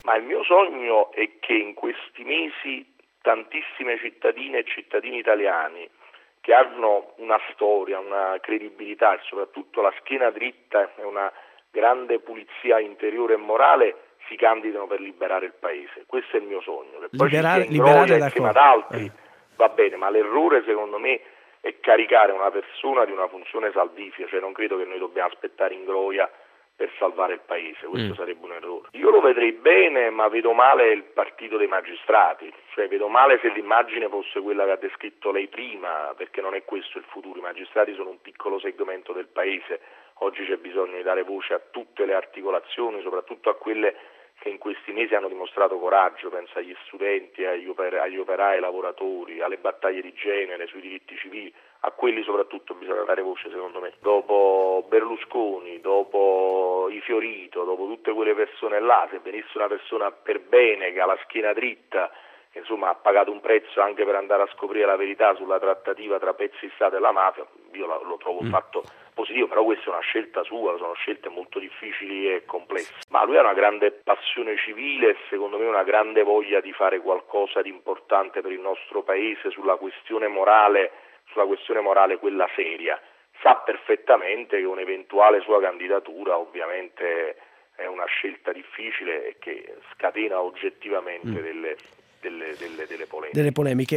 Ma il mio sogno è che in questi mesi tantissime cittadine e cittadini italiani che hanno una storia, una credibilità e soprattutto la schiena dritta e una grande pulizia interiore e morale si candidano per liberare il Paese. Questo è il mio sogno. Che poi ci sia Ingroia insieme ad altri va bene, ma l'errore secondo me è caricare una persona di una funzione salvifica, cioè non credo che noi dobbiamo aspettare Ingroia per salvare il Paese, questo sarebbe un errore. Io lo vedrei bene, ma vedo male il partito dei magistrati, cioè vedo male se l'immagine fosse quella che ha descritto lei prima, perché non è questo il futuro, i magistrati sono un piccolo segmento del Paese, oggi c'è bisogno di dare voce a tutte le articolazioni, soprattutto a quelle che in questi mesi hanno dimostrato coraggio, penso agli studenti, agli operai, ai lavoratori, alle battaglie di genere, sui diritti civili, a quelli soprattutto bisogna dare voce secondo me. Dopo Berlusconi, dopo i Fiorito, dopo tutte quelle persone là, se venisse una persona per bene che ha la schiena dritta, che insomma ha pagato un prezzo anche per andare a scoprire la verità sulla trattativa tra pezzi di Stato e la mafia, io lo trovo un fatto positivo, però questa è una scelta sua, sono scelte molto difficili e complesse. Ma lui ha una grande passione civile e secondo me una grande voglia di fare qualcosa di importante per il nostro Paese sulla questione morale, quella seria. Sa perfettamente che un'eventuale sua candidatura ovviamente è una scelta difficile e che scatena oggettivamente delle polemiche.